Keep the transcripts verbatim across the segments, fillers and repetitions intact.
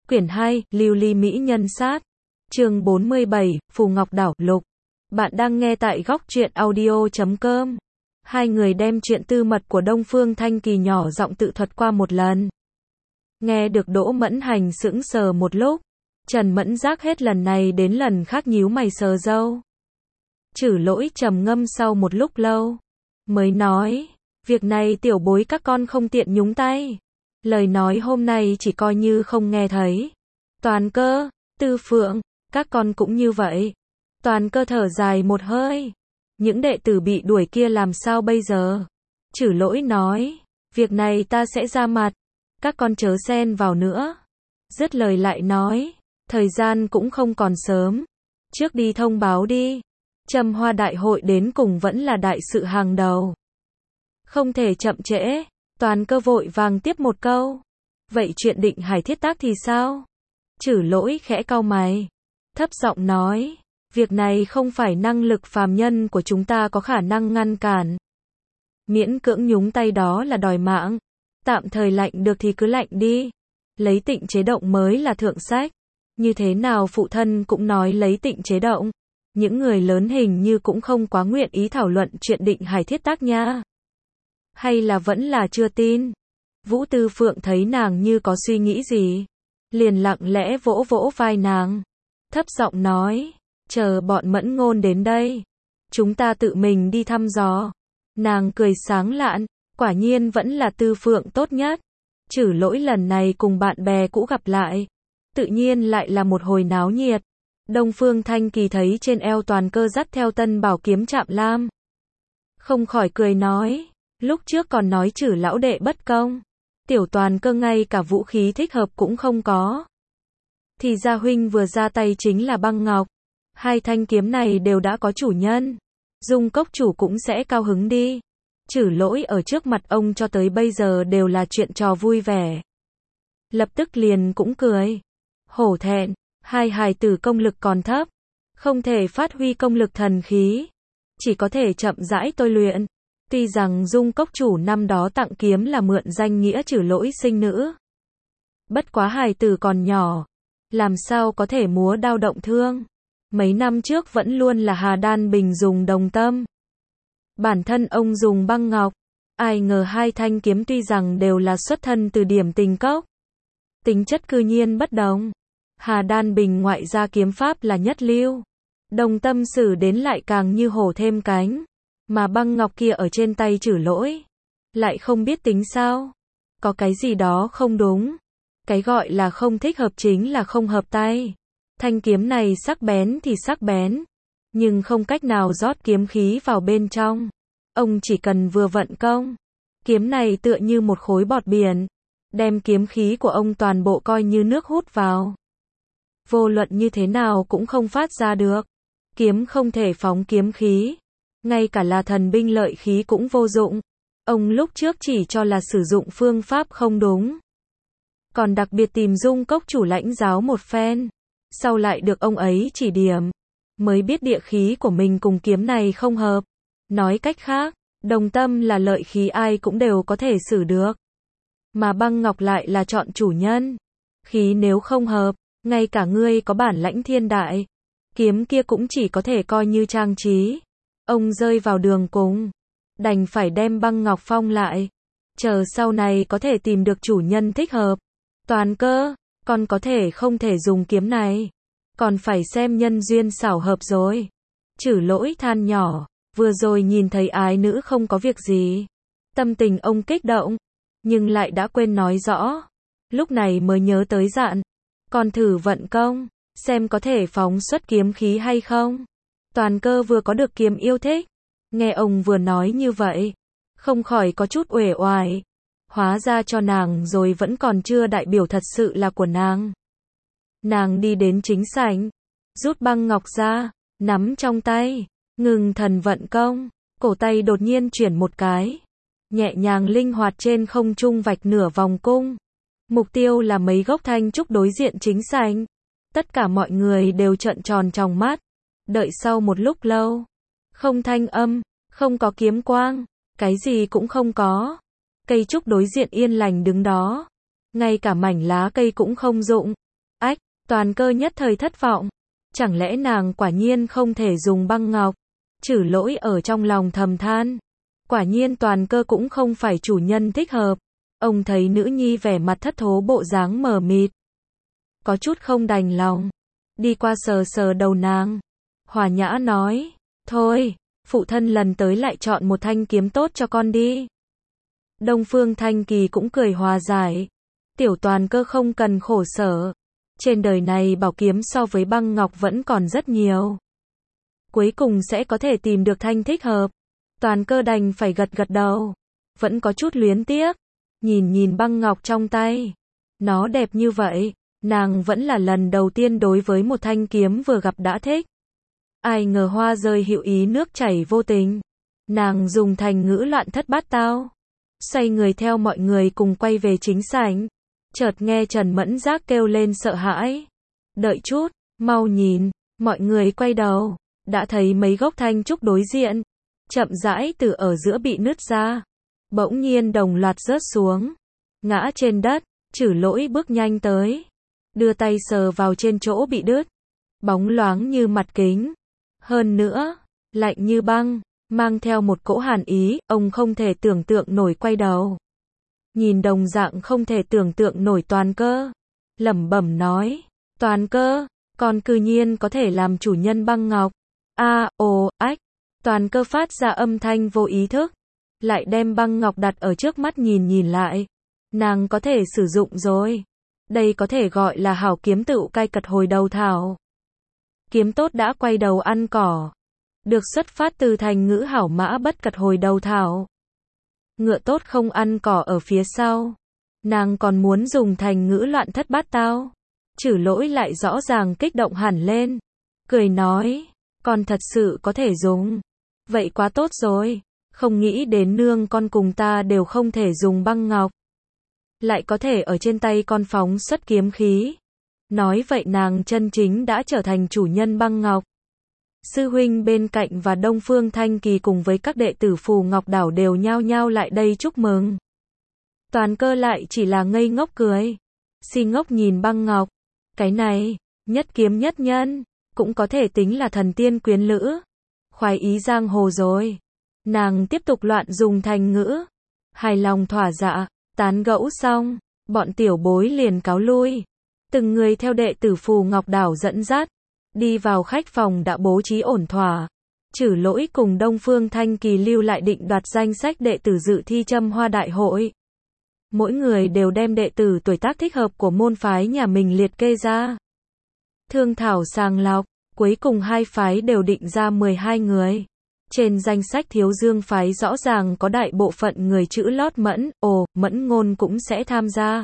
Quyển hai, Lưu ly mỹ nhân sát. Chương bốn mươi bảy, Phù Ngọc Đảo, Lục. Bạn đang nghe tại góc truyện audio chấm com. Hai người đem chuyện tư mật của Đông Phương Thanh Kỳ nhỏ giọng tự thuật qua một lần. Nghe được Đỗ Mẫn Hành sững sờ một lúc. Trần Mẫn Giác hết lần này đến lần khác nhíu mày sờ râu. Trừ Lỗi trầm ngâm sau một lúc lâu. Mới nói, việc này tiểu bối các con không tiện nhúng tay. Lời nói hôm nay chỉ coi như không nghe thấy. Toàn Cơ, Tư Phượng, các con cũng như vậy. Toàn Cơ thở dài một hơi. Những đệ tử bị đuổi kia làm sao bây giờ? Trừ Lỗi nói, việc này ta sẽ ra mặt. Các con chớ xen vào nữa. Dứt lời lại nói, thời gian cũng không còn sớm. Trước đi thông báo đi. Trầm Hoa đại hội đến cùng vẫn là đại sự hàng đầu. Không thể chậm trễ. Toàn Cơ vội vàng tiếp một câu. Vậy chuyện Định Hải thiết tác thì sao? Trừ Lỗi khẽ cau mày. Thấp giọng nói. Việc này không phải năng lực phàm nhân của chúng ta có khả năng ngăn cản. Miễn cưỡng nhúng tay đó là đòi mạng. Tạm thời lạnh được thì cứ lạnh đi. Lấy Tịnh chế động mới là thượng sách. Như thế nào phụ thân cũng nói lấy Tịnh chế động. Những người lớn hình như cũng không quá nguyện ý thảo luận chuyện Định Hải thiết tác nha. Hay là vẫn là chưa tin? Vũ Tư Phượng thấy nàng như có suy nghĩ gì. Liền lặng lẽ vỗ vỗ vai nàng. Thấp giọng nói. Chờ bọn Mẫn Ngôn đến đây. Chúng ta tự mình đi thăm dò. Nàng cười sáng lạn. Quả nhiên vẫn là Tư Phượng tốt nhất. Trừ Lỗi lần này cùng bạn bè cũ gặp lại. Tự nhiên lại là một hồi náo nhiệt. Đông Phương Thanh Kỳ thấy trên eo Toàn Cơ dắt theo tân bảo kiếm Trạm Lam. Không khỏi cười nói. Lúc trước còn nói Trừ lão đệ bất công. Tiểu Toàn Cơ ngay cả vũ khí thích hợp cũng không có. Thì ra huynh vừa ra tay chính là băng ngọc. Hai thanh kiếm này đều đã có chủ nhân. Dung Cốc chủ cũng sẽ cao hứng đi. Trừ Lỗi ở trước mặt ông cho tới bây giờ đều là chuyện trò vui vẻ. Lập tức liền cũng cười. Hổ thẹn, hai hài tử công lực còn thấp. Không thể phát huy công lực thần khí. Chỉ có thể chậm rãi tôi luyện. Tuy rằng Dung Cốc chủ năm đó tặng kiếm là mượn danh nghĩa Trừ Lỗi sinh nữ. Bất quá hài tử còn nhỏ. Làm sao có thể múa đao động thương. Mấy năm trước vẫn luôn là Hà Đan Bình dùng đồng tâm. Bản thân ông dùng băng ngọc. Ai ngờ hai thanh kiếm tuy rằng đều là xuất thân từ Điểm Tình Cốc. Tính chất cư nhiên bất đồng. Hà Đan Bình ngoại gia kiếm pháp là nhất lưu. Đồng tâm sử đến lại càng như hổ thêm cánh. Mà băng ngọc kia ở trên tay Trừ Lỗi. Lại không biết tính sao. Có cái gì đó không đúng. Cái gọi là không thích hợp chính là không hợp tay. Thanh kiếm này sắc bén thì sắc bén. Nhưng không cách nào rót kiếm khí vào bên trong. Ông chỉ cần vừa vận công. Kiếm này tựa như một khối bọt biển. Đem kiếm khí của ông toàn bộ coi như nước hút vào. Vô luận như thế nào cũng không phát ra được. Kiếm không thể phóng kiếm khí. Ngay cả là thần binh lợi khí cũng vô dụng. Ông lúc trước chỉ cho là sử dụng phương pháp không đúng. Còn đặc biệt tìm Dung Cốc chủ lãnh giáo một phen. Sau lại được ông ấy chỉ điểm. Mới biết địa khí của mình cùng kiếm này không hợp. Nói cách khác, đồng tâm là lợi khí ai cũng đều có thể xử được. Mà băng ngọc lại là chọn chủ nhân. Khí nếu không hợp, ngay cả ngươi có bản lãnh thiên đại. Kiếm kia cũng chỉ có thể coi như trang trí. Ông rơi vào đường cùng. Đành phải đem băng ngọc phong lại. Chờ sau này có thể tìm được chủ nhân thích hợp. Toàn Cơ, con có thể không thể dùng kiếm này. Còn phải xem nhân duyên xảo hợp rồi. Trừ Lỗi than nhỏ. Vừa rồi nhìn thấy ái nữ không có việc gì. Tâm tình ông kích động. Nhưng lại đã quên nói rõ. Lúc này mới nhớ tới dặn. Còn thử vận công. Xem có thể phóng xuất kiếm khí hay không. Toàn Cơ vừa có được kiếm yêu thích. Nghe ông vừa nói như vậy. Không khỏi có chút uể oải. Hóa ra cho nàng rồi vẫn còn chưa đại biểu thật sự là của nàng. Nàng đi đến chính sảnh. Rút băng ngọc ra. Nắm trong tay. Ngừng thần vận công. Cổ tay đột nhiên chuyển một cái. Nhẹ nhàng linh hoạt trên không trung vạch nửa vòng cung. Mục tiêu là mấy gốc thanh trúc đối diện chính sảnh. Tất cả mọi người đều trợn tròn tròng mắt. Đợi sau một lúc lâu. Không thanh âm. Không có kiếm quang. Cái gì cũng không có. Cây trúc đối diện yên lành đứng đó. Ngay cả mảnh lá cây cũng không rụng. Ách, Toàn Cơ nhất thời thất vọng. Chẳng lẽ nàng quả nhiên không thể dùng băng ngọc? Trừ Lỗi ở trong lòng thầm than. Quả nhiên Toàn Cơ cũng không phải chủ nhân thích hợp. Ông thấy nữ nhi vẻ mặt thất thố bộ dáng mờ mịt. Có chút không đành lòng. Đi qua sờ sờ đầu nàng. Hòa nhã nói. Thôi, phụ thân lần tới lại chọn một thanh kiếm tốt cho con đi. Đông Phương Thanh Kỳ cũng cười hòa giải. Tiểu Toàn Cơ không cần khổ sở. Trên đời này bảo kiếm so với băng ngọc vẫn còn rất nhiều. Cuối cùng sẽ có thể tìm được thanh thích hợp. Toàn Cơ đành phải gật gật đầu. Vẫn có chút luyến tiếc. Nhìn nhìn băng ngọc trong tay. Nó đẹp như vậy. Nàng vẫn là lần đầu tiên đối với một thanh kiếm vừa gặp đã thích. Ai ngờ hoa rơi hữu ý nước chảy vô tình. Nàng dùng thành ngữ loạn thất bát tao. Xoay người theo mọi người cùng quay về chính sảnh. Chợt nghe Trần Mẫn Giác kêu lên sợ hãi. Đợi chút, mau nhìn. Mọi người quay đầu. Đã thấy mấy gốc thanh trúc đối diện. Chậm rãi từ ở giữa bị nứt ra. Bỗng nhiên đồng loạt rớt xuống. Ngã trên đất. Trừ Lỗi bước nhanh tới. Đưa tay sờ vào trên chỗ bị đứt. Bóng loáng như mặt kính. Hơn nữa, lạnh như băng, mang theo một cỗ hàn ý, ông không thể tưởng tượng nổi quay đầu. Nhìn đồng dạng không thể tưởng tượng nổi Toàn Cơ. Lẩm bẩm nói, Toàn Cơ, con cư nhiên có thể làm chủ nhân băng ngọc. A, ồ, ách. Toàn Cơ phát ra âm thanh vô ý thức. Lại đem băng ngọc đặt ở trước mắt nhìn nhìn lại. Nàng có thể sử dụng rồi. Đây có thể gọi là hảo kiếm tựu cai cật hồi đầu thảo. Kiếm tốt đã quay đầu ăn cỏ. Được xuất phát từ thành ngữ hảo mã bất cật hồi đầu thảo. Ngựa tốt không ăn cỏ ở phía sau. Nàng còn muốn dùng thành ngữ loạn thất bát tao. Trừ Lỗi lại rõ ràng kích động hẳn lên. Cười nói, con thật sự có thể dùng. Vậy quá tốt rồi. Không nghĩ đến nương con cùng ta đều không thể dùng băng ngọc. Lại có thể ở trên tay con phóng xuất kiếm khí. Nói vậy nàng chân chính đã trở thành chủ nhân băng ngọc. Sư huynh bên cạnh và Đông Phương Thanh Kỳ cùng với các đệ tử Phù Ngọc Đảo đều nhao nhao lại đây chúc mừng. Toàn Cơ lại chỉ là ngây ngốc cười. Si ngốc nhìn băng ngọc. Cái này, nhất kiếm nhất nhân, cũng có thể tính là thần tiên quyến lữ. Khoái ý giang hồ rồi. Nàng tiếp tục loạn dùng thành ngữ. Hài lòng thỏa dạ, tán gẫu xong, bọn tiểu bối liền cáo lui. Từng người theo đệ tử Phù Ngọc Đảo dẫn dắt. Đi vào khách phòng đã bố trí ổn thỏa. Trừ Lỗi cùng Đông Phương Thanh Kỳ lưu lại định đoạt danh sách đệ tử dự thi Châm Hoa Đại hội. Mỗi người đều đem đệ tử tuổi tác thích hợp của môn phái nhà mình liệt kê ra. Thương thảo sàng lọc, cuối cùng hai phái đều định ra mười hai người. Trên danh sách Thiếu Dương phái rõ ràng có đại bộ phận người chữ lót Mẫn, ồ, Mẫn Ngôn cũng sẽ tham gia.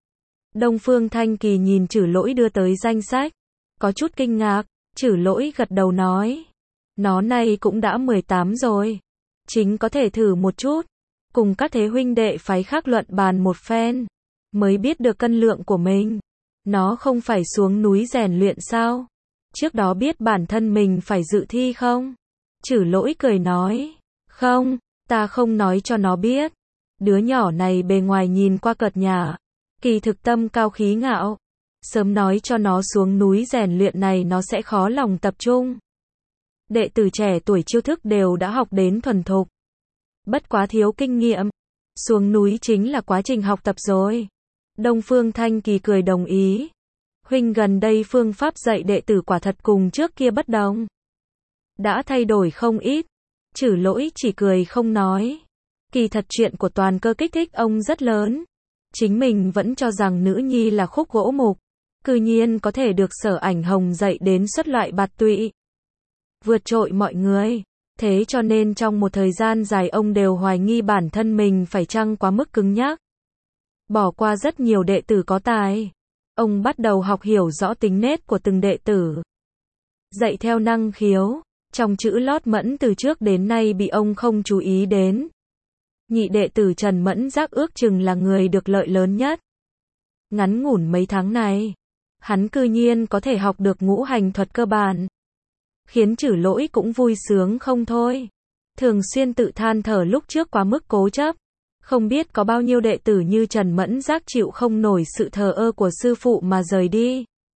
Đông Phương Thanh Kỳ nhìn Trừ Lỗi đưa tới danh sách. Có chút kinh ngạc, Trừ Lỗi gật đầu nói. Nó này cũng đã mười tám rồi. Chính có thể thử một chút. Cùng các thế huynh đệ phái khác luận bàn một phen. Mới biết được cân lượng của mình. Nó không phải xuống núi rèn luyện sao? Trước đó biết bản thân mình phải dự thi không? Trừ Lỗi cười nói. Không, ta không nói cho nó biết. Đứa nhỏ này bề ngoài nhìn qua cợt nhả. Kỳ thực tâm cao khí ngạo. Sớm nói cho nó xuống núi rèn luyện này nó sẽ khó lòng tập trung. Đệ tử trẻ tuổi chiêu thức đều đã học đến thuần thục. Bất quá thiếu kinh nghiệm. Xuống núi chính là quá trình học tập rồi. Đông Phương Thanh Kỳ cười đồng ý. Huynh gần đây phương pháp dạy đệ tử quả thật cùng trước kia bất đồng. Đã thay đổi không ít. Trừ Lỗi chỉ cười không nói. Kỳ thật chuyện của Toàn Cơ kích thích ông rất lớn. Chính mình vẫn cho rằng nữ nhi là khúc gỗ mục. Cư nhiên có thể được Sở Ảnh Hồng dạy đến xuất loại bạt tụy. Vượt trội mọi người. Thế cho nên trong một thời gian dài ông đều hoài nghi bản thân mình phải chăng quá mức cứng nhắc. Bỏ qua rất nhiều đệ tử có tài. Ông bắt đầu học hiểu rõ tính nết của từng đệ tử. Dạy theo năng khiếu. Trong chữ lót Mẫn từ trước đến nay bị ông không chú ý đến. Nhị đệ tử Trần Mẫn Giác ước chừng là người được lợi lớn nhất. Ngắn ngủn mấy tháng này, hắn cư nhiên có thể học được ngũ hành thuật cơ bản. Khiến Trừ Lỗi cũng vui sướng không thôi. Thường xuyên tự than thở lúc trước quá mức cố chấp. Không biết có bao nhiêu đệ tử như Trần Mẫn Giác chịu không nổi sự thờ ơ của sư phụ mà rời đi.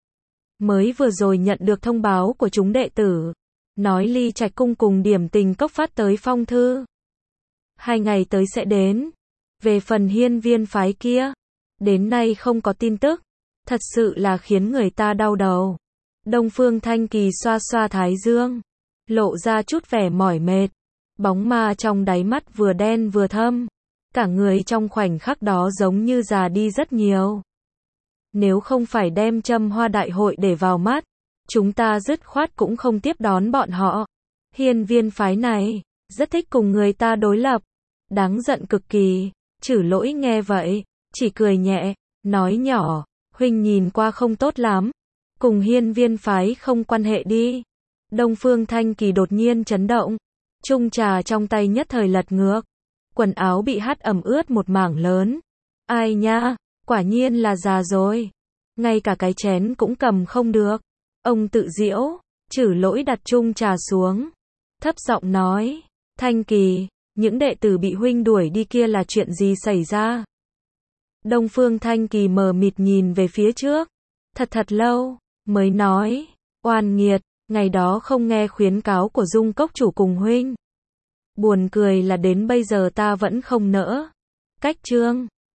mới vừa rồi nhận được thông báo của chúng đệ tử, nói Ly Trạch Cung cùng Điểm Tình Cốc phát tới phong thư. Hai ngày tới sẽ đến. Về phần hiên viên phái kia, đến nay không có tin tức, thật sự là khiến người ta đau đầu. Đông Phương Thanh Kỳ xoa xoa thái dương, lộ ra chút vẻ mỏi mệt, bóng ma trong đáy mắt vừa đen vừa thâm, cả người trong khoảnh khắc đó giống như già đi rất nhiều. Nếu không phải đem Châm Hoa đại hội để vào mắt, chúng ta dứt khoát cũng không tiếp đón bọn họ. Hiên viên phái này, rất thích cùng người ta đối lập, đáng giận cực kỳ. Trử Lỗi nghe vậy, chỉ cười nhẹ, nói nhỏ, huynh nhìn qua không tốt lắm, cùng hiên viên phái không quan hệ đi. Đông Phương Thanh Kỳ đột nhiên chấn động, chung trà trong tay nhất thời lật ngược, quần áo bị hắt ẩm ướt một mảng lớn. Ai nha, quả nhiên là già rồi, ngay cả cái chén cũng cầm không được. Ông tự giễu. Trử Lỗi đặt chung trà xuống, thấp giọng nói, Thanh Kỳ, những đệ tử bị huynh đuổi đi kia là chuyện gì xảy ra? Đông Phương Thanh Kỳ mờ mịt nhìn về phía trước, thật thật lâu, mới nói, oan nghiệt, ngày đó không nghe khuyến cáo của Dung Cốc chủ cùng huynh. Buồn cười là đến bây giờ ta vẫn không nỡ. Cách chương